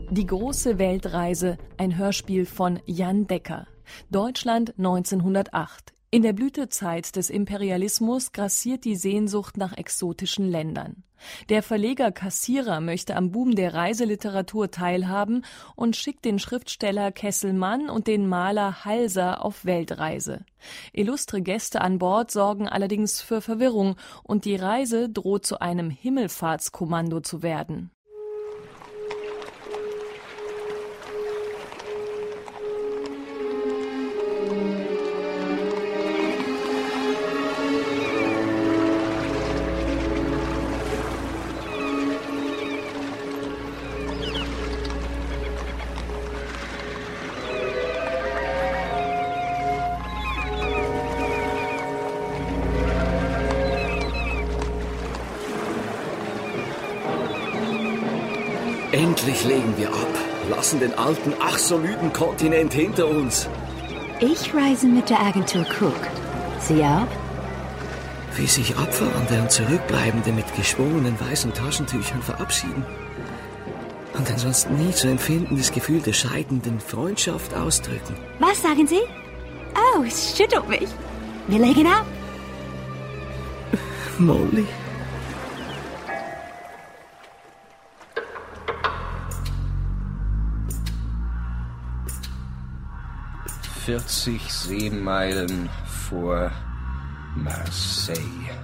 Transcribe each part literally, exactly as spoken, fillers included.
Die große Weltreise, ein Hörspiel von Jan Decker. Deutschland neunzehnhundertacht. In der Blütezeit des Imperialismus grassiert die Sehnsucht nach exotischen Ländern. Der Verleger Kassierer möchte am Boom der Reiseliteratur teilhaben und schickt den Schriftsteller Kesselmann und den Maler Halser auf Weltreise. Illustre Gäste an Bord sorgen allerdings für Verwirrung und die Reise droht zu einem Himmelfahrtskommando zu werden. Endlich legen wir ab, lassen den alten, ach so müden Kontinent hinter uns. Ich reise mit der Agentur Cook. Sie auch? Wie sich Abfahrende und Zurückbleibende mit geschwungenen weißen Taschentüchern verabschieden. Und ein sonst nie zu empfindendes Gefühl der scheidenden Freundschaft ausdrücken. Was sagen Sie? Oh, es schüttelt mich. Wir legen ab. Molly. vierzig Seemeilen vor Marseille.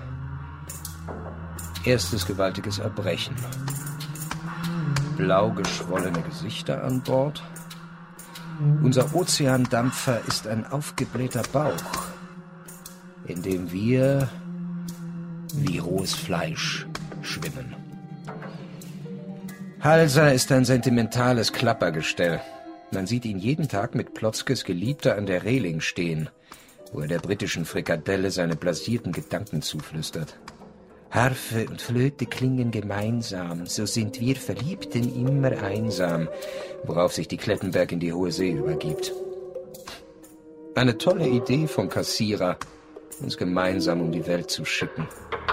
Erstes gewaltiges Erbrechen. Blau geschwollene Gesichter an Bord. Unser Ozeandampfer ist ein aufgeblähter Bauch, in dem wir wie rohes Fleisch schwimmen. Halser ist ein sentimentales Klappergestell. Man sieht ihn jeden Tag mit Plotzkes Geliebter an der Reling stehen, wo er der britischen Frikadelle seine blasierten Gedanken zuflüstert. Harfe und Flöte klingen gemeinsam, so sind wir Verliebten immer einsam, worauf sich die Klettenberg in die hohe See übergibt. Eine tolle Idee von Kassierer, uns gemeinsam um die Welt zu schicken.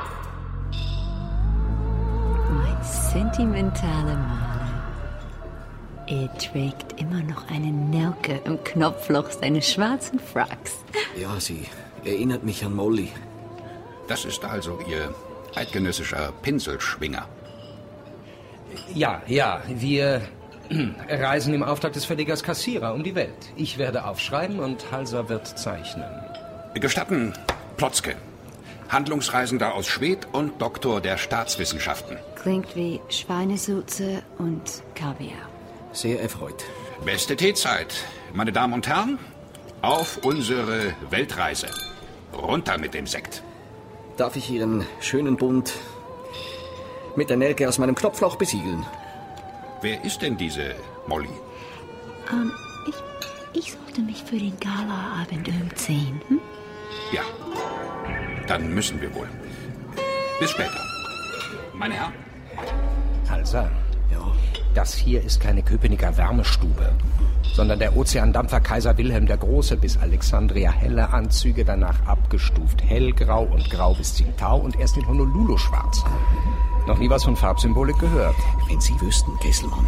Mein sentimentaler Mann. Er trägt immer noch eine Nelke im Knopfloch seines schwarzen Fracks. Ja, sie erinnert mich an Molly. Das ist also Ihr eidgenössischer Pinselschwinger. Ja, ja, wir reisen im Auftrag des Verlegers Kassierer um die Welt. Ich werde aufschreiben und Halser wird zeichnen. Gestatten, Plotzke. Handlungsreisender aus Schwedt und Doktor der Staatswissenschaften. Klingt wie Schweinesülze und Kaviar. Sehr erfreut. Beste Teezeit. Meine Damen und Herren, auf unsere Weltreise. Runter mit dem Sekt. Darf ich Ihren schönen Bund mit der Nelke aus meinem Knopfloch besiegeln? Wer ist denn diese Molly? Ähm, ich, ich sollte mich für den Galaabend umziehen. Hm? Ja, dann müssen wir wohl. Bis später. Meine Herren. Halser. Ja. Das hier ist keine Köpenicker Wärmestube, sondern der Ozeandampfer Kaiser Wilhelm der Große bis Alexandria. Helle Anzüge, danach abgestuft hellgrau und grau bis Tsingtao und erst in Honolulu schwarz. Noch nie was von Farbsymbolik gehört. Wenn Sie wüssten, Kesselmann.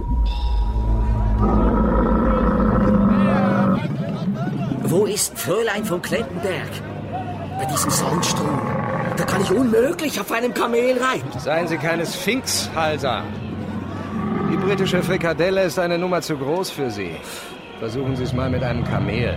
Wo ist Fräulein von Klettenberg? Bei diesem Sandsturm. Da kann ich unmöglich auf einem Kamel reiten. Seien Sie keine Sphinx, Halser. Die britische Frikadelle ist eine Nummer zu groß für Sie. Versuchen Sie es mal mit einem Kamel.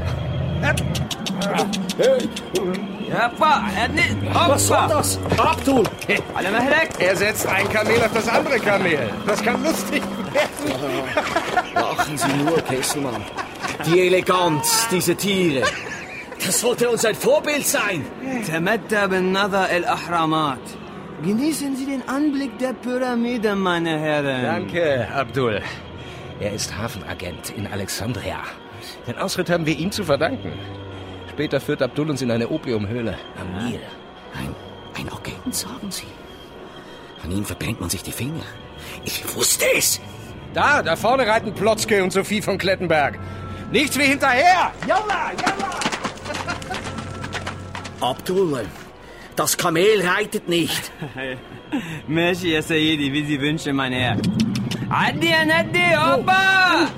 Was soll das? Abdul! Er setzt ein Kamel auf das andere Kamel. Das kann lustig werden. Lachen Sie nur, Kesselmann. Die Eleganz, diese Tiere. Das sollte uns ein Vorbild sein. Tamatta bin Nadar el-Ahramat. Genießen Sie den Anblick der Pyramide, meine Herren. Danke, Abdul. Er ist Hafenagent in Alexandria. Den Ausritt haben wir ihm zu verdanken. Später führt Abdul uns in eine Opiumhöhle am Nil. Ein, ein Agent, sagen Sie. An ihm verbrennt man sich die Finger. Ich wusste es. Da, da vorne reiten Plotzke und Sophie von Klettenberg. Nichts wie hinterher. Jalla, jalla. Abdul, das Kamel reitet nicht. Merci, Sayyidi, wie Sie wünschen, mein Herr. عدي يا ندي هوبا.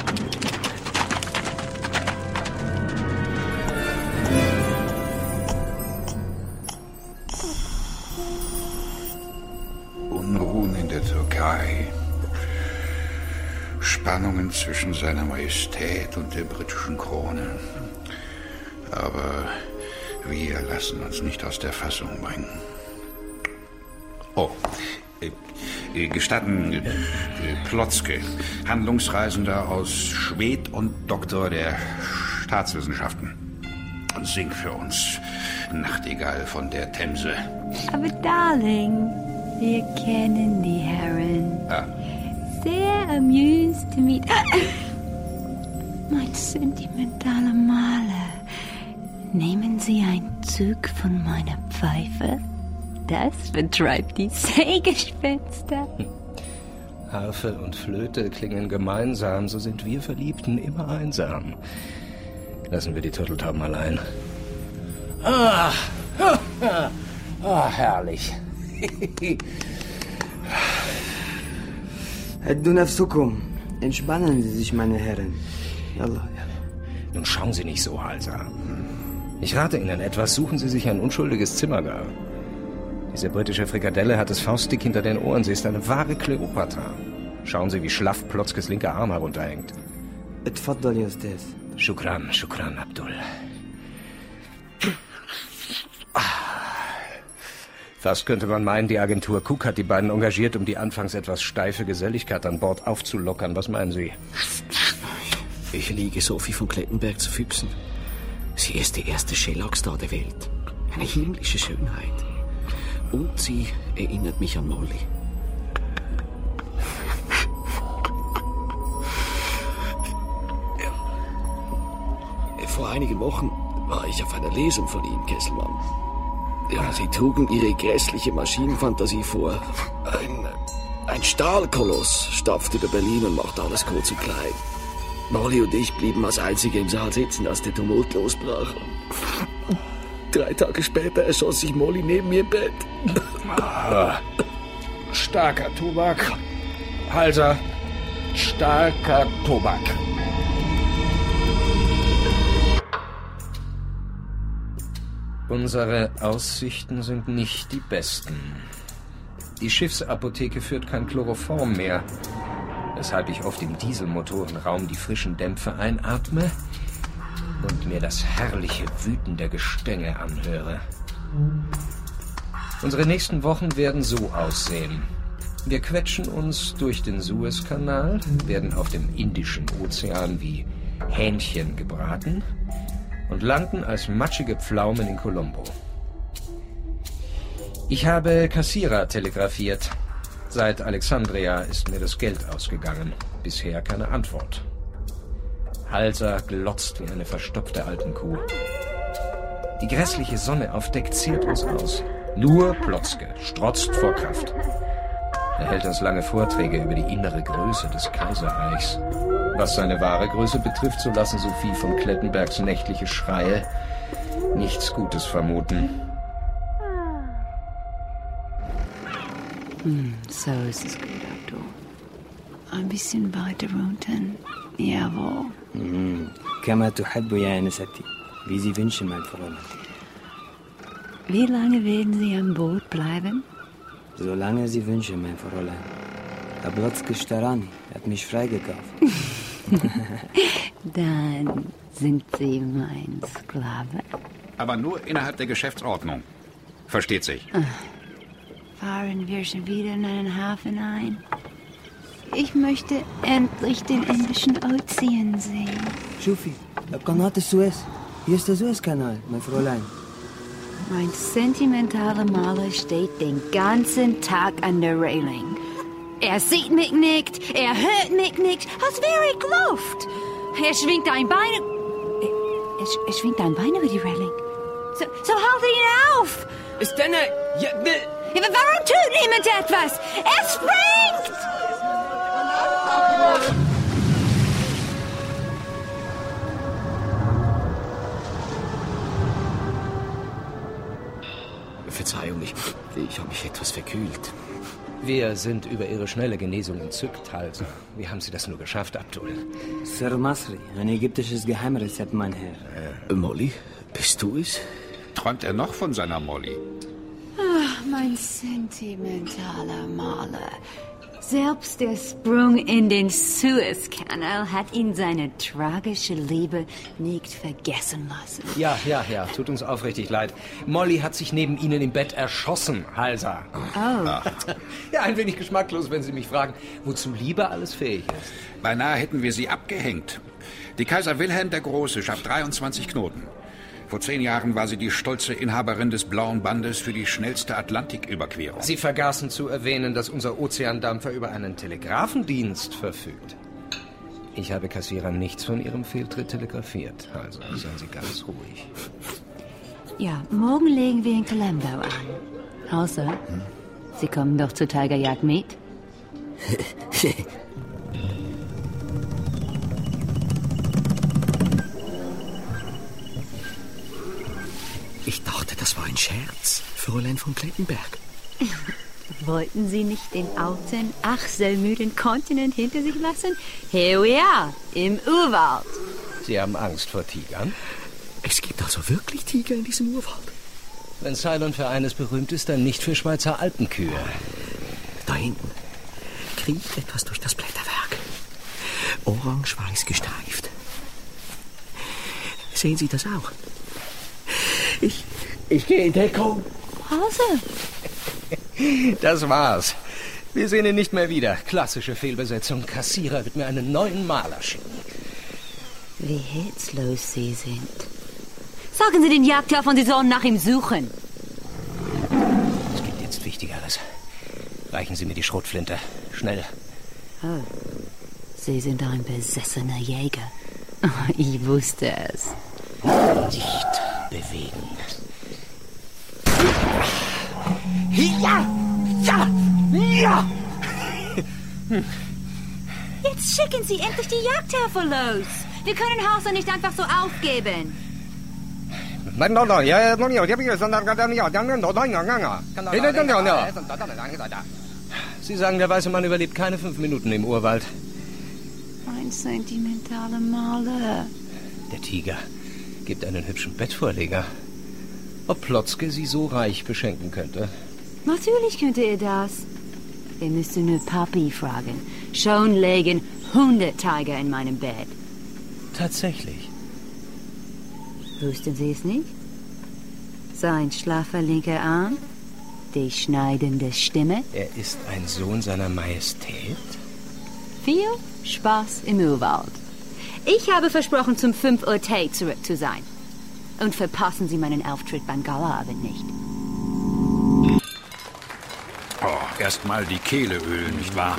Unruhen in der Türkei. Spannungen zwischen seiner Majestät und der britischen Krone. Aber wir lassen uns nicht aus der Fassung bringen. Oh, äh, äh, gestatten, äh, Plotzke, Handlungsreisender aus Schwed und Doktor der Staatswissenschaften. Sing für uns Nachtigall von der Themse. Aber Darling, wir kennen die Herren. Ah. Sehr amused to meet... Mein sentimentaler Maler, nehmen Sie einen Zug von meiner Pfeife? Das vertreibt die Seegespenster. Harfe und Flöte klingen gemeinsam, so sind wir Verliebten immer einsam. Lassen wir die Turteltauben allein. Ah, ah herrlich. هدوا نفسكم. Entspannen Sie sich, meine Herren. Yallah. Nun schauen Sie nicht so, Halsa. Ich rate Ihnen etwas, suchen Sie sich ein unschuldiges Zimmer da. Diese britische Frikadelle hat es faustdick hinter den Ohren. Sie ist eine wahre Kleopatra. Schauen Sie, wie schlaff Plotzkes linker Arm herunterhängt. اتفضل يا أستاذ. Shukran, Shukran, Abdul. Fast könnte man meinen, die Agentur Cook hat die beiden engagiert, um die anfangs etwas steife Geselligkeit an Bord aufzulockern. Was meinen Sie? Ich liege Sophie von Klettenberg zu Füßen. Sie ist die erste Shellak-Star der Welt. Eine himmlische Schönheit. Und sie erinnert mich an Molly. Vor einigen Wochen war ich auf einer Lesung von Ihnen, Kesselmann. Ja, Sie trugen Ihre grässliche Maschinenfantasie vor. Ein, ein Stahlkoloss stapft über Berlin und macht alles kurz und klein. Molly und ich blieben als Einzige im Saal sitzen, als der Tumult losbrach. Drei Tage später erschoss sich Molly neben mir im Bett. Ah, starker Tobak. Halser, starker Tobak. Unsere Aussichten sind nicht die besten. Die Schiffsapotheke führt kein Chloroform mehr, weshalb ich oft im Dieselmotorenraum die frischen Dämpfe einatme und mir das herrliche Wüten der Gestänge anhöre. Unsere nächsten Wochen werden so aussehen. Wir quetschen uns durch den Suezkanal, werden auf dem Indischen Ozean wie Hähnchen gebraten und landen als matschige Pflaumen in Colombo. Ich habe Kassierer telegrafiert. Seit Alexandria ist mir das Geld ausgegangen. Bisher keine Antwort. Halser glotzt wie eine verstopfte Alpenkuh. Die grässliche Sonne auf Deck ziert uns aus. Nur Plotzke strotzt vor Kraft. Er hält uns lange Vorträge über die innere Größe des Kaiserreichs. Was seine wahre Größe betrifft, so lassen Sophie von Klettenbergs nächtliche Schreie nichts Gutes vermuten. Hm, so ist es gut, Abdul. Ein bisschen weiter unten. Jawohl. Mhm. كما تحب يا أنستي. Wie Sie wünschen, mein Fräulein. Wie lange werden Sie an Bord bleiben? Solange Sie wünschen, mein Fräulein. Herr Plotzke Starani hat mich freigekauft. Dann sind Sie mein Sklave. Aber nur innerhalb der Geschäftsordnung. Versteht sich. Fahren wir schon wieder in einen Hafen ein? Ich möchte endlich den Indischen Ozean sehen. شوفي, قناة السويس. Hier ist der Suezkanal, mein Fräulein. Mein sentimentaler Maler steht den ganzen Tag an der Railing. Er sieht mich nicht, er hört mich nicht, als wäre ich Luft. Er schwingt ein Bein... Er, er, er schwingt ein Bein über die Railing. So, so halte ihn auf! استنى! Ja, Ja, aber warum tut niemand etwas? Er springt! Verzeihung, ich, ich habe mich etwas verkühlt. Wir sind über Ihre schnelle Genesung entzückt, Halser. Wie haben Sie das nur geschafft, Abdul? Sir Masri, ein ägyptisches Geheimrezept, mein Herr. Äh, Molly, bist du es? Träumt er noch von seiner Molly? Ach, mein sentimentaler Maler. Selbst der Sprung in den Suezkanal hat ihn seine tragische Liebe nicht vergessen lassen. Ja, ja, ja, tut uns aufrichtig leid. Molly hat sich neben Ihnen im Bett erschossen, Halser. Oh. Ja, ein wenig geschmacklos, wenn Sie mich fragen, wozu Liebe alles fähig ist. Beinahe hätten wir sie abgehängt. Die Kaiser Wilhelm der Große schafft dreiundzwanzig Knoten. Vor zehn Jahren war sie die stolze Inhaberin des Blauen Bandes für die schnellste Atlantiküberquerung. Sie vergaßen zu erwähnen, dass unser Ozeandampfer über einen Telegrafendienst verfügt. Ich habe Kassierer nichts von Ihrem Fehltritt telegrafiert, also seien Sie ganz ruhig. Ja, morgen legen wir in Colombo an. Außer, hm? Sie kommen doch zur Tigerjagd mit? Ich dachte, das war ein Scherz, Fräulein von Klettenberg. Wollten Sie nicht den alten, ach so müden Kontinent hinter sich lassen? Here we are, im Urwald. Sie haben Angst vor Tigern? Es gibt also wirklich Tiger in diesem Urwald? Wenn Ceylon für eines berühmt ist, dann nicht für Schweizer Alpenkühe. Da hinten kriecht etwas durch das Blätterwerk. Orange-weiß gestreift. Sehen Sie das auch? Ich, ich gehe in Deckung. Hase. Das war's. Wir sehen ihn nicht mehr wieder. Klassische Fehlbesetzung. Kassierer wird mir einen neuen Maler schicken. Wie herzlos Sie sind. Sagen Sie den Jagdhelfer, Sie sollen nach ihm suchen. Es gibt jetzt Wichtigeres. Reichen Sie mir die Schrotflinte. Schnell. Oh, Sie sind ein besessener Jäger. Ich wusste es. Nicht bewegen. Ja! Ja! Ja! Jetzt schicken Sie endlich die Jagdhelfer los. Wir können Hauser nicht einfach so aufgeben. Sie sagen, der weiße Mann überlebt keine fünf Minuten im Urwald. Ein sentimentaler Maler. Der Tiger gibt einen hübschen Bettvorleger. Ob Plotzke Sie so reich beschenken könnte? Natürlich könnte er das. Wir müssen nur Papi fragen. Schon legen hundert Tiger in meinem Bett. Tatsächlich. Wussten Sie es nicht? Sein schlaffer linker Arm, die schneidende Stimme. Er ist ein Sohn seiner Majestät? Viel Spaß im Urwald. Ich habe versprochen, zum fünf Uhr Tee zurück zu sein. Und verpassen Sie meinen Auftritt beim Galaabend nicht. Oh, erstmal die Kehle ölen, nicht wahr?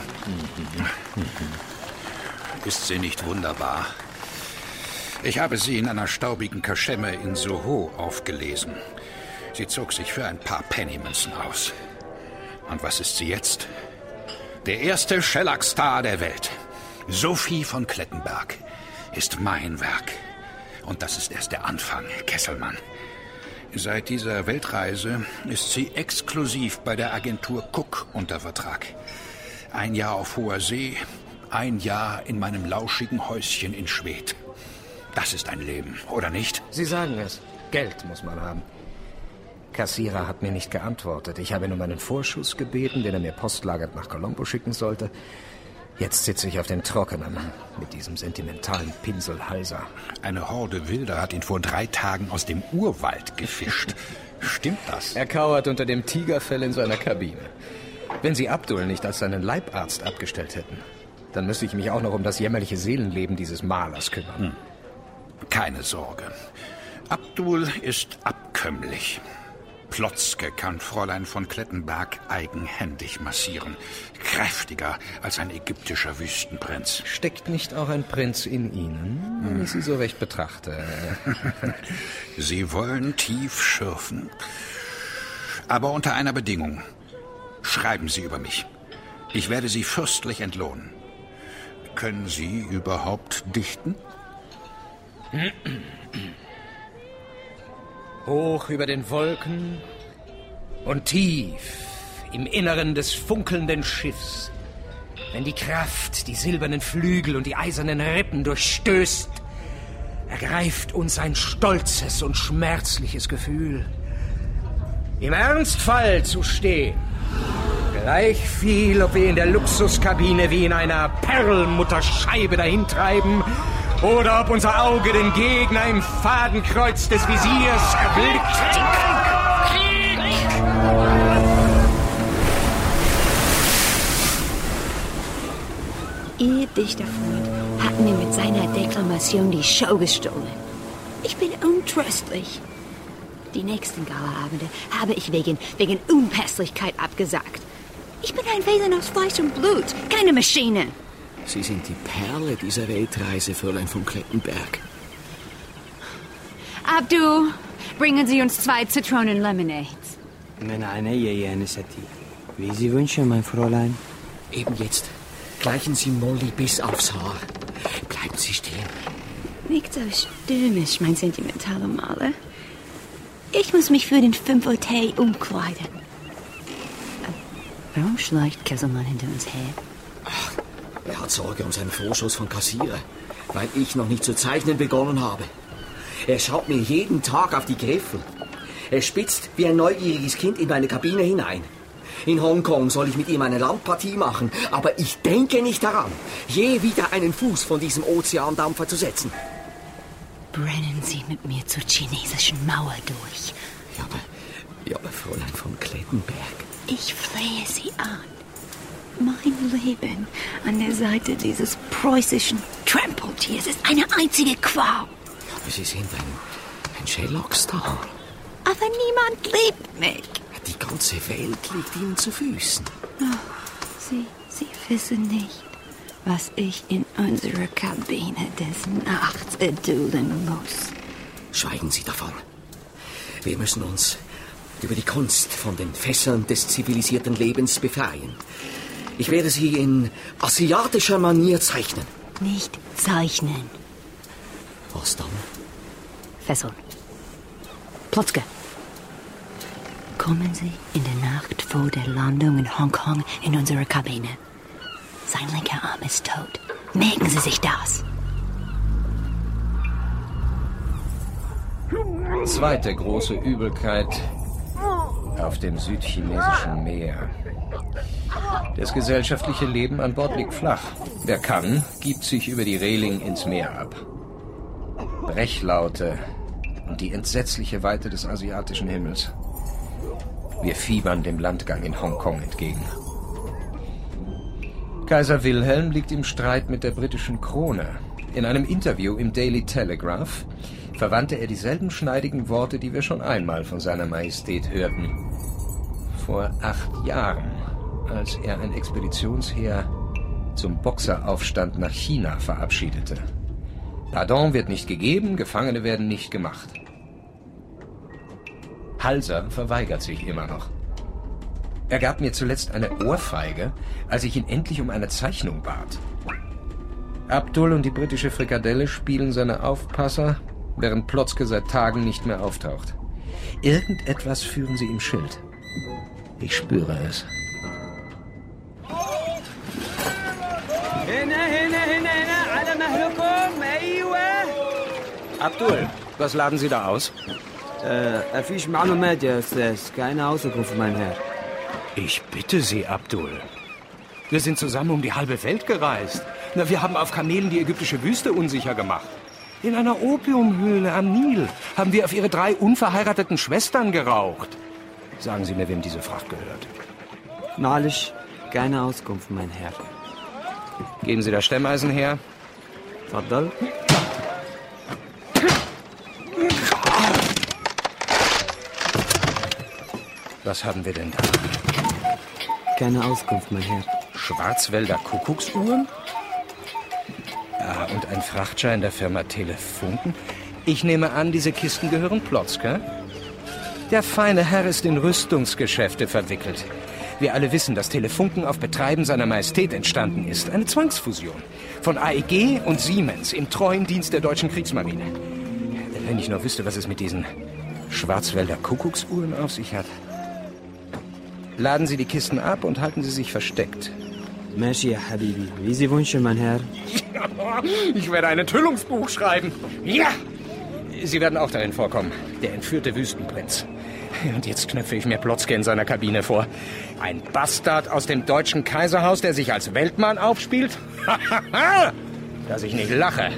Ist sie nicht wunderbar? Ich habe sie in einer staubigen Kaschemme in Soho aufgelesen. Sie zog sich für ein paar Pennymünzen aus. Und was ist sie jetzt? Der erste Schellackstar der Welt. Sophie von Klettenberg ist mein Werk. Und das ist erst der Anfang, Kesselmann. Seit dieser Weltreise ist sie exklusiv bei der Agentur Cook unter Vertrag. Ein Jahr auf hoher See, ein Jahr in meinem lauschigen Häuschen in Schwedt. Das ist ein Leben, oder nicht? Sie sagen es. Geld muss man haben. Kassierer hat mir nicht geantwortet. Ich habe ihn um einen Vorschuss gebeten, den er mir postlagernd nach Colombo schicken sollte. Jetzt sitze ich auf dem Trockenen mit diesem sentimentalen Pinselhalser. Eine Horde Wilder hat ihn vor drei Tagen aus dem Urwald gefischt. Stimmt das? Er kauert unter dem Tigerfell in seiner Kabine. Wenn Sie Abdul nicht als seinen Leibarzt abgestellt hätten, dann müsste ich mich auch noch um das jämmerliche Seelenleben dieses Malers kümmern. Hm. Keine Sorge. Abdul ist abkömmlich. Plotzke kann Fräulein von Klettenberg eigenhändig massieren. Kräftiger als ein ägyptischer Wüstenprinz. Steckt nicht auch ein Prinz in Ihnen, wenn ich Sie so recht betrachte? Sie wollen tief schürfen. Aber unter einer Bedingung. Schreiben Sie über mich. Ich werde Sie fürstlich entlohnen. Können Sie überhaupt dichten? Hoch über den Wolken und tief im Inneren des funkelnden Schiffs, wenn die Kraft die silbernen Flügel und die eisernen Rippen durchstößt, ergreift uns ein stolzes und schmerzliches Gefühl, im Ernstfall zu stehen. Gleich viel, ob wir in der Luxuskabine wie in einer Perlmutterscheibe dahintreiben oder ob unser Auge den Gegner im Fadenkreuz des Visiers erblickt. Ihr Dichterfreund hat mir mit seiner Deklamation die Show gestohlen. Ich bin untröstlich. Die nächsten Galaabende habe ich wegen, wegen Unpässlichkeit abgesagt. Ich bin ein Wesen aus Fleisch und Blut, keine Maschine. Sie sind die Perle dieser Weltreise, Fräulein von Klettenberg. Abdul, bringen Sie uns zwei Zitronen-Lemonades. Wie Sie wünschen, mein Fräulein. Eben jetzt. Gleichen Sie Molly bis aufs Haar. Bleiben Sie stehen. Nicht so stürmisch, mein sentimentaler Maler. Ich muss mich für den fünf Uhr Tee umkleiden. Warum schleicht Kesselmann hinter uns her? Ach, er hat Sorge um seinen Vorschuss von Kassierer, weil ich noch nicht zu zeichnen begonnen habe. Er schaut mir jeden Tag auf die Griffel. Er spitzt wie ein neugieriges Kind in meine Kabine hinein. In Hongkong soll ich mit ihm eine Landpartie machen, aber ich denke nicht daran, je wieder einen Fuß von diesem Ozeandampfer zu setzen. Brennen Sie mit mir zur chinesischen Mauer durch. Ja, aber, ja, aber Fräulein von Klettenberg. Ich flehe Sie an. Mein Leben an der Seite dieses preußischen Trampeltiers ist eine einzige Qual. Ja, aber Sie sind ein, ein Sherlock-Star. Aber niemand liebt mich. Die ganze Welt liegt Ihnen zu Füßen. Oh, Sie, Sie wissen nicht, was ich in unserer Kabine des Nachts erdulden muss. Schweigen Sie davon. Wir müssen uns über die Kunst von den Fesseln des zivilisierten Lebens befreien. Ich werde Sie in asiatischer Manier zeichnen. Nicht zeichnen. Was dann? Fesseln. Plotzke. Kommen Sie in der Nacht vor der Landung in Hongkong in unsere Kabine. Sein linker Arm ist tot. Merken Sie sich das. Zweite große Übelkeit auf dem südchinesischen Meer. Das gesellschaftliche Leben an Bord liegt flach. Wer kann, gibt sich über die Reling ins Meer ab. Brechlaute und die entsetzliche Weite des asiatischen Himmels. Wir fiebern dem Landgang in Hongkong entgegen. Kaiser Wilhelm liegt im Streit mit der britischen Krone. In einem Interview im Daily Telegraph verwandte er dieselben schneidigen Worte, die wir schon einmal von seiner Majestät hörten. Vor acht Jahren, als er ein Expeditionsheer zum Boxeraufstand nach China verabschiedete. Pardon wird nicht gegeben, Gefangene werden nicht gemacht. Halser verweigert sich immer noch. Er gab mir zuletzt eine Ohrfeige, als ich ihn endlich um eine Zeichnung bat. Abdul und die britische Frikadelle spielen seine Aufpasser, während Plotzke seit Tagen nicht mehr auftaucht. Irgendetwas führen sie im Schild. Ich spüre es. Abdul, was laden Sie da aus? Äh, fisch Malumet, keine Auskunft, mein Herr. Ich bitte Sie, Abdul. Wir sind zusammen um die halbe Welt gereist. Na, wir haben auf Kamelen die ägyptische Wüste unsicher gemacht. In einer Opiumhöhle am Nil haben wir auf Ihre drei unverheirateten Schwestern geraucht. Sagen Sie mir, wem diese Fracht gehört. Wahrlich, keine Auskunft, mein Herr. Geben Sie das Stemmeisen her. Faddal. Was haben wir denn da? Keine Auskunft, mein Herr. Schwarzwälder Kuckucksuhren? Ja, und ein Frachtschein der Firma Telefunken? Ich nehme an, diese Kisten gehören Plotzke? Der feine Herr ist in Rüstungsgeschäfte verwickelt. Wir alle wissen, dass Telefunken auf Betreiben seiner Majestät entstanden ist. Eine Zwangsfusion von A E G und Siemens im treuen Dienst der deutschen Kriegsmarine. Wenn ich nur wüsste, was es mit diesen Schwarzwälder Kuckucksuhren auf sich hat. Laden Sie die Kisten ab und halten Sie sich versteckt. Merci, ya Habibi. Wie Sie wünschen, mein Herr. Ich werde ein Enthüllungsbuch schreiben. Ja! Sie werden auch darin vorkommen. Der entführte Wüstenprinz. Und jetzt knöpfe ich mir Plotzke in seiner Kabine vor. Ein Bastard aus dem deutschen Kaiserhaus, der sich als Weltmann aufspielt? Dass ich nicht lache.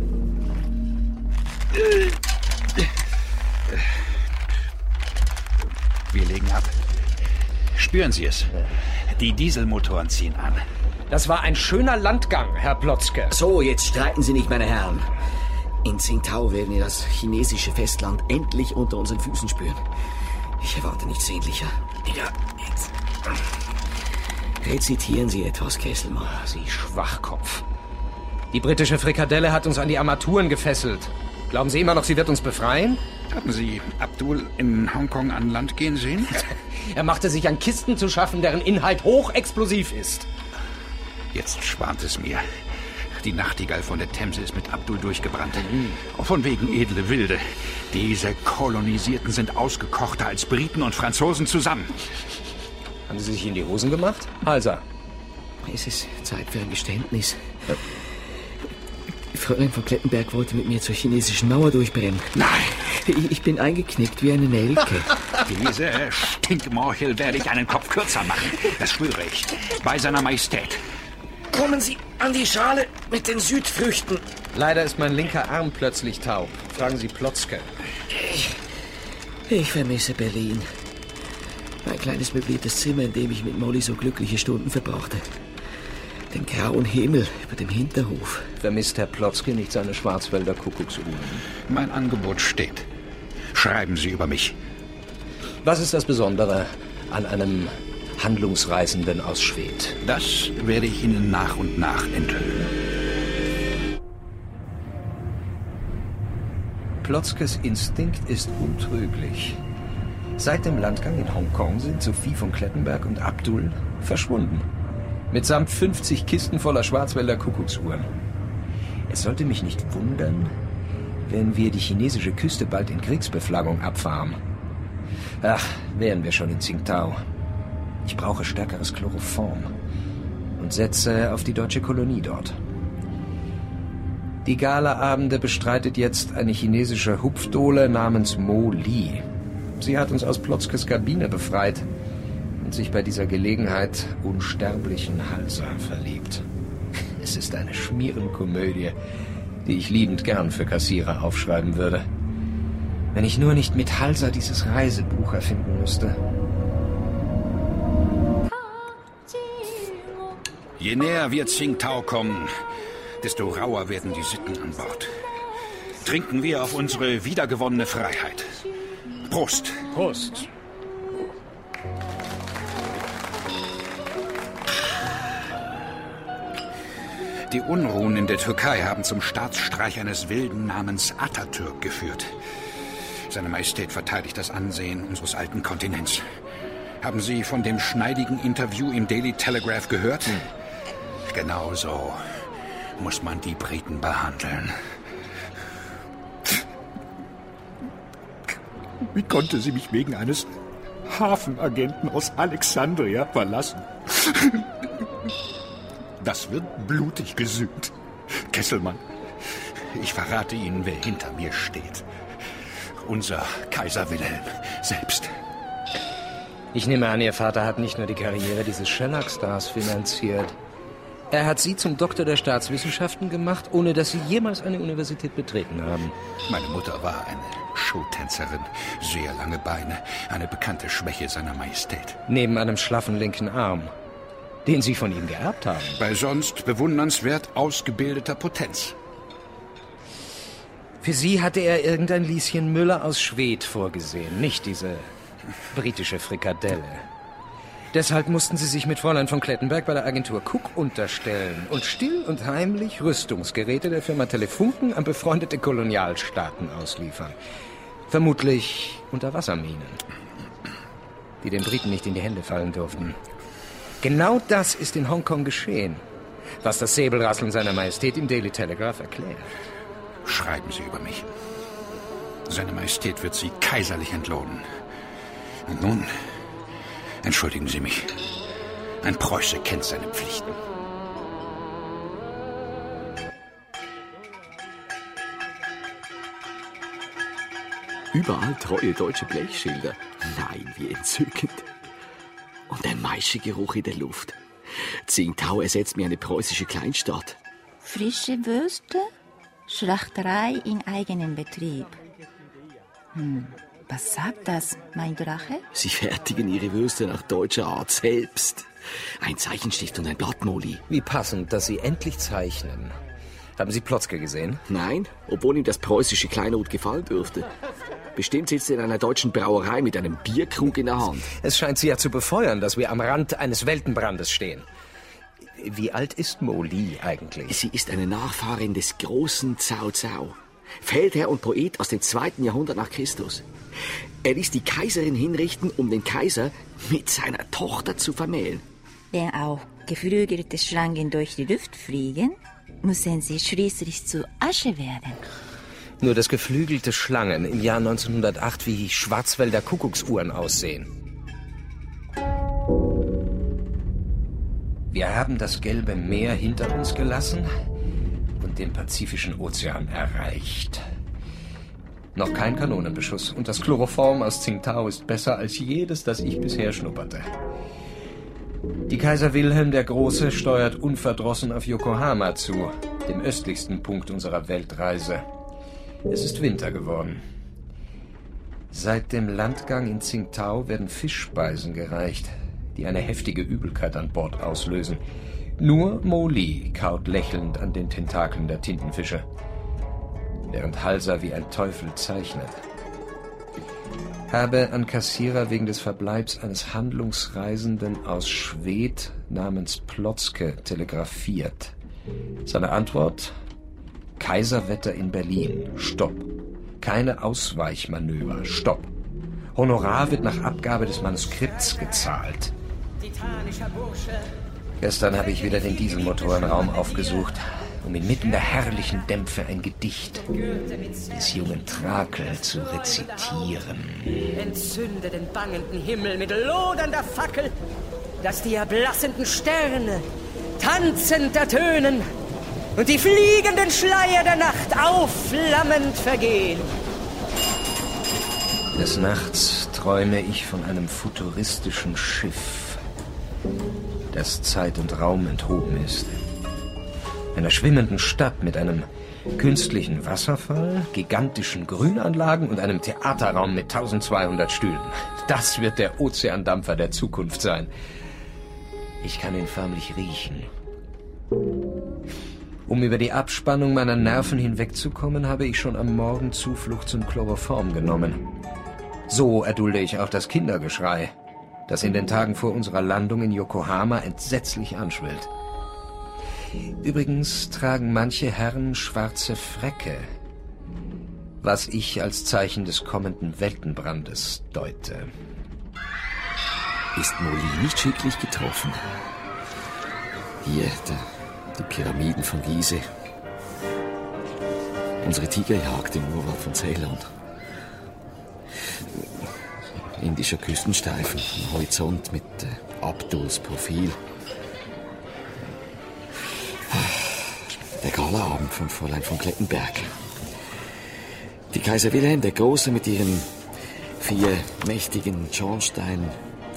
Wir legen ab. Spüren Sie es? Die Dieselmotoren ziehen an. Das war ein schöner Landgang, Herr Plotzke. So, jetzt streiten Sie nicht, meine Herren. In Tsingtao werden wir das chinesische Festland endlich unter unseren Füßen spüren. Ich erwarte nichts sehnlicher. Ja, jetzt. Rezitieren Sie etwas, Kesselmann. Sie Schwachkopf. Die britische Frikadelle hat uns an die Armaturen gefesselt. Glauben Sie immer noch, sie wird uns befreien? Haben Sie Abdul in Hongkong an Land gehen sehen? Er machte sich an Kisten zu schaffen, deren Inhalt hochexplosiv ist. Jetzt schwant es mir. Die Nachtigall von der Themse ist mit Abdul durchgebrannt. Mhm. Von wegen edle Wilde. Diese Kolonisierten sind ausgekochter als Briten und Franzosen zusammen. Haben Sie sich in die Hosen gemacht? Halser. Es ist Zeit für ein Geständnis. Fräulein von Klettenberg wollte mit mir zur chinesischen Mauer durchbrennen. Nein! Ich bin eingeknickt wie eine Nelke. Diese Stinkmorchel werde ich einen Kopf kürzer machen. Das schwöre ich. Bei seiner Majestät. Kommen Sie an die Schale mit den Südfrüchten. Leider ist mein linker Arm plötzlich taub. Fragen Sie Plotzke. Ich, ich vermisse Berlin. Mein kleines möbliertes Zimmer, in dem ich mit Molly so glückliche Stunden verbrachte. Den grauen Himmel über dem Hinterhof. Vermisst Herr Plotzke nicht seine Schwarzwälder Kuckucksuhren? Mein Angebot steht. Schreiben Sie über mich. Was ist das Besondere an einem Handlungsreisenden aus Schwedt? Das werde ich Ihnen nach und nach enthüllen. Plotzkes Instinkt ist untrüglich. Seit dem Landgang in Hongkong sind Sophie von Klettenberg und Abdul verschwunden. Mitsamt fünfzig Kisten voller Schwarzwälder Kuckucksuhren. Es sollte mich nicht wundern, wenn wir die chinesische Küste bald in Kriegsbeflaggung abfahren. Ach, wären wir schon in Tsingtao. Ich brauche stärkeres Chloroform und setze auf die deutsche Kolonie dort. Die Galaabende bestreitet jetzt eine chinesische Hupfdohle namens Mo Li. Sie hat uns aus Plotzkes Kabine befreit und sich bei dieser Gelegenheit unsterblichen Halser verliebt. Es ist eine Schmierenkomödie, die ich liebend gern für Kassierer aufschreiben würde. Wenn ich nur nicht mit Halser dieses Reisebuch erfinden müsste. Je näher wir Tsingtao kommen, desto rauer werden die Sitten an Bord. Trinken wir auf unsere wiedergewonnene Freiheit. Prost! Prost! Die Unruhen in der Türkei haben zum Staatsstreich eines Wilden namens Atatürk geführt. Seine Majestät verteidigt das Ansehen unseres alten Kontinents. Haben Sie von dem schneidigen Interview im Daily Telegraph gehört? Hm. Genau so muss man die Briten behandeln. Wie konnte sie mich wegen eines Hafenagenten aus Alexandria verlassen? Das wird blutig gesühnt. Kesselmann, ich verrate Ihnen, wer hinter mir steht. Unser Kaiser Wilhelm selbst. Ich nehme an, Ihr Vater hat nicht nur die Karriere dieses Schellack-Stars finanziert. Er hat Sie zum Doktor der Staatswissenschaften gemacht, ohne dass Sie jemals eine Universität betreten haben. Meine Mutter war eine Showtänzerin. Sehr lange Beine. Eine bekannte Schwäche seiner Majestät. Neben einem schlaffen linken Arm, den Sie von ihm geerbt haben. Bei sonst bewundernswert ausgebildeter Potenz. Für Sie hatte er irgendein Lieschen Müller aus Schwedt vorgesehen, nicht diese britische Frikadelle. Deshalb mussten Sie sich mit Fräulein von Klettenberg bei der Agentur Cook unterstellen und still und heimlich Rüstungsgeräte der Firma Telefunken an befreundete Kolonialstaaten ausliefern. Vermutlich Unterwasserminen, die den Briten nicht in die Hände fallen durften. Genau das ist in Hongkong geschehen, was das Säbelrasseln seiner Majestät im Daily Telegraph erklärt. Schreiben Sie über mich. Seine Majestät wird Sie kaiserlich entlohnen. Und nun Entschuldigen Sie mich. Ein Preuße kennt seine Pflichten. Überall treue deutsche Blechschilder. Nein, wie entzückend. Und ein Maischegeruch in der Luft. Tsingtao ersetzt mir eine preußische Kleinstadt. Frische Würste, Schlachterei in eigenem Betrieb. Hm, was sagt das, mein Drache? Sie fertigen ihre Würste nach deutscher Art selbst. Ein Zeichenstift und ein Blatt, Molly. Wie passend, dass Sie endlich zeichnen. Haben Sie Plotzke gesehen? Nein, obwohl ihm das preußische Kleinod gefallen dürfte. Bestimmt sitzt er in einer deutschen Brauerei mit einem Bierkrug in der Hand. Es scheint Sie ja zu befeuern, dass wir am Rand eines Weltenbrandes stehen. Wie alt ist Mo Li eigentlich? Sie ist eine Nachfahrin des großen Cao Cao, Feldherr und Poet aus dem zweiten Jahrhundert nach Christus. Er ließ die Kaiserin hinrichten, um den Kaiser mit seiner Tochter zu vermählen. Wenn auch geflügelte Schlangen durch die Luft fliegen, müssen sie schließlich zu Asche werden. Nur dass geflügelte Schlangen im Jahr neunzehnhundertacht wie Schwarzwälder Kuckucksuhren aussehen. Wir haben das Gelbe Meer hinter uns gelassen und den Pazifischen Ozean erreicht. Noch kein Kanonenbeschuss und das Chloroform aus Tsingtao ist besser als jedes, das ich bisher schnupperte. Die Kaiser Wilhelm der Große steuert unverdrossen auf Yokohama zu, dem östlichsten Punkt unserer Weltreise. Es ist Winter geworden. Seit dem Landgang in Tsingtao werden Fischspeisen gereicht, die eine heftige Übelkeit an Bord auslösen. Nur Mo Li kaut lächelnd an den Tentakeln der Tintenfische, während Halsa wie ein Teufel zeichnet. Habe an Kassierer wegen des Verbleibs eines Handlungsreisenden aus Schwedt namens Plotzke telegrafiert. Seine Antwort: Kaiserwetter in Berlin. Stopp. Keine Ausweichmanöver. Stopp. Honorar wird nach Abgabe des Manuskripts gezahlt. Gestern habe ich wieder den Dieselmotorenraum aufgesucht, um inmitten der herrlichen Dämpfe ein Gedicht des jungen Trakel zu rezitieren. Entzünde den bangenden Himmel mit lodernder Fackel, dass die erblassenden Sterne tanzend ertönen und die fliegenden Schleier der Nacht aufflammend vergehen. Des Nachts träume ich von einem futuristischen Schiff, das Zeit und Raum enthoben ist. Einer schwimmenden Stadt mit einem künstlichen Wasserfall, gigantischen Grünanlagen und einem Theaterraum mit tausendzweihundert Stühlen. Das wird der Ozeandampfer der Zukunft sein. Ich kann ihn förmlich riechen. Um über die Abspannung meiner Nerven hinwegzukommen, habe ich schon am Morgen Zuflucht zum Chloroform genommen. So erdulde ich auch das Kindergeschrei, das in den Tagen vor unserer Landung in Yokohama entsetzlich anschwillt. Übrigens tragen manche Herren schwarze Fräcke, was ich als Zeichen des kommenden Weltenbrandes deute. Ist Mo Li nicht schicklich getroffen? Hier, der, die Pyramiden von Gizeh. Unsere Tigerjagd im Urwald von Ceylon. Indischer Küstenstreifen am Horizont mit äh, Abduls Profil. Der Galaabend von Fräulein von Klettenberg. Die Kaiser Wilhelm der Große mit ihren vier mächtigen Schornsteinen.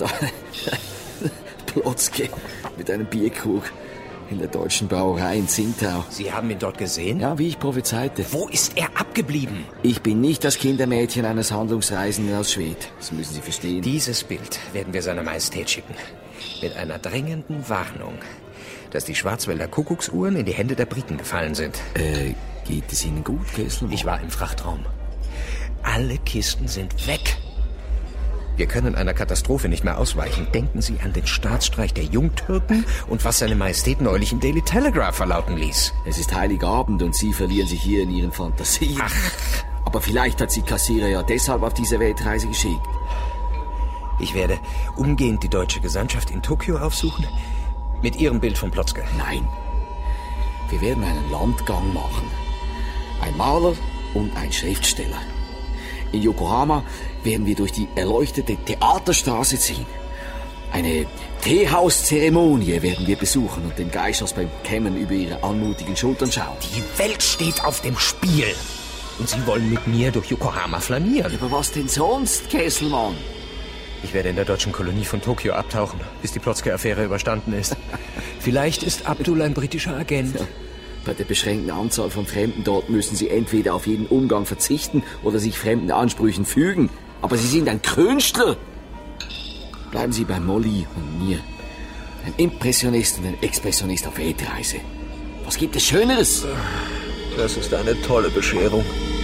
Plotzke mit einem Bierkrug in der deutschen Brauerei in Tsingtao. Sie haben ihn dort gesehen? Ja, wie ich prophezeite. Wo ist er abgeblieben? Ich bin nicht das Kindermädchen eines Handlungsreisenden aus Schwedt. Das müssen Sie verstehen. Dieses Bild werden wir seiner Majestät schicken. Mit einer dringenden Warnung, dass die Schwarzwälder Kuckucksuhren in die Hände der Briten gefallen sind. Äh, geht es Ihnen gut, Kesselmann? Ich war im Frachtraum. Alle Kisten sind weg. Wir können einer Katastrophe nicht mehr ausweichen. Denken Sie an den Staatsstreich der Jungtürken und was seine Majestät neulich im Daily Telegraph verlauten ließ. Es ist Heiligabend und Sie verlieren sich hier in Ihren Fantasien. Ach. Aber vielleicht hat Sie Kassierer ja deshalb auf diese Weltreise geschickt. Ich werde umgehend die deutsche Gesandtschaft in Tokio aufsuchen, mit Ihrem Bild von Plotzke. Nein, wir werden einen Landgang machen. Ein Maler und ein Schriftsteller. In Yokohama werden wir durch die erleuchtete Theaterstraße ziehen. Eine Teehauszeremonie werden wir besuchen und den Geishers beim Kämmen über ihre anmutigen Schultern schauen. Die Welt steht auf dem Spiel. Und Sie wollen mit mir durch Yokohama flanieren. Aber was denn sonst, Kesselmann? Ich werde in der deutschen Kolonie von Tokio abtauchen, bis die Plotzke-Affäre überstanden ist. Vielleicht ist Abdul ein britischer Agent. Ja. Bei der beschränkten Anzahl von Fremden dort müssen Sie entweder auf jeden Umgang verzichten oder sich fremden Ansprüchen fügen. Aber Sie sind ein Künstler. Bleiben Sie bei Molly und mir. Ein Impressionist und ein Expressionist auf Weltreise. Was gibt es Schöneres? Das ist eine tolle Bescherung.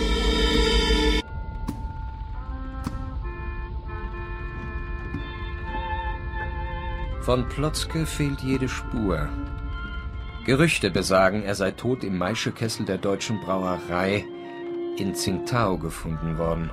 Von Plotzke fehlt jede Spur. Gerüchte besagen, er sei tot im Maischekessel der deutschen Brauerei in Tsingtao gefunden worden.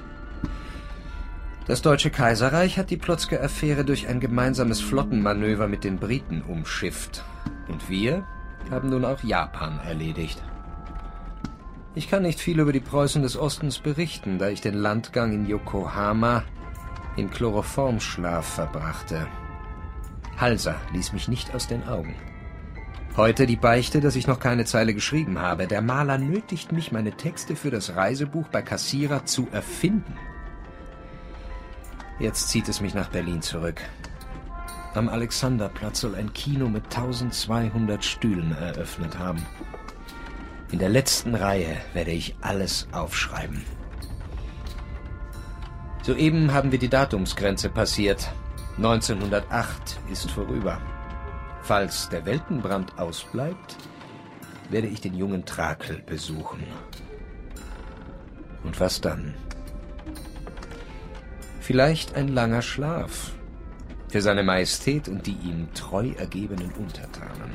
Das Deutsche Kaiserreich hat die Plotzke-Affäre durch ein gemeinsames Flottenmanöver mit den Briten umschifft. Und wir haben nun auch Japan erledigt. Ich kann nicht viel über die Preußen des Ostens berichten, da ich den Landgang in Yokohama in Chloroformschlaf verbrachte. Halser ließ mich nicht aus den Augen. Heute die Beichte, dass ich noch keine Zeile geschrieben habe. Der Maler nötigt mich, meine Texte für das Reisebuch bei Kassierer zu erfinden. Jetzt zieht es mich nach Berlin zurück. Am Alexanderplatz soll ein Kino mit tausendzweihundert Stühlen eröffnet haben. In der letzten Reihe werde ich alles aufschreiben. Soeben haben wir die Datumsgrenze passiert. neunzehnhundertacht ist vorüber. Falls der Weltenbrand ausbleibt, werde ich den jungen Trakel besuchen. Und was dann? Vielleicht ein langer Schlaf für seine Majestät und die ihm treu ergebenen Untertanen.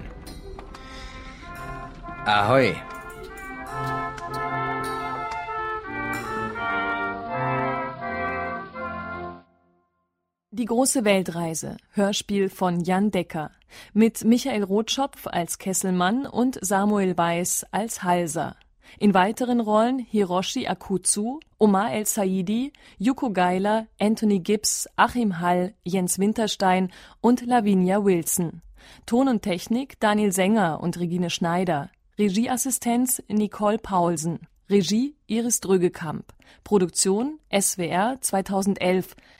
Ahoi! Die große Weltreise, Hörspiel von Jan Decker, mit Michael Rotschopf als Kesselmann und Samuel Weiß als Halser. In weiteren Rollen Hiroshi Akutsu, Omar El-Saidi, Yuko Geiler, Anthony Gibbs, Achim Hall, Jens Winterstein und Lavinia Wilson. Ton und Technik Daniel Sänger und Regine Schneider. Regieassistenz Nicole Paulsen. Regie Iris Drögekamp. Produktion S W R zweitausendelf.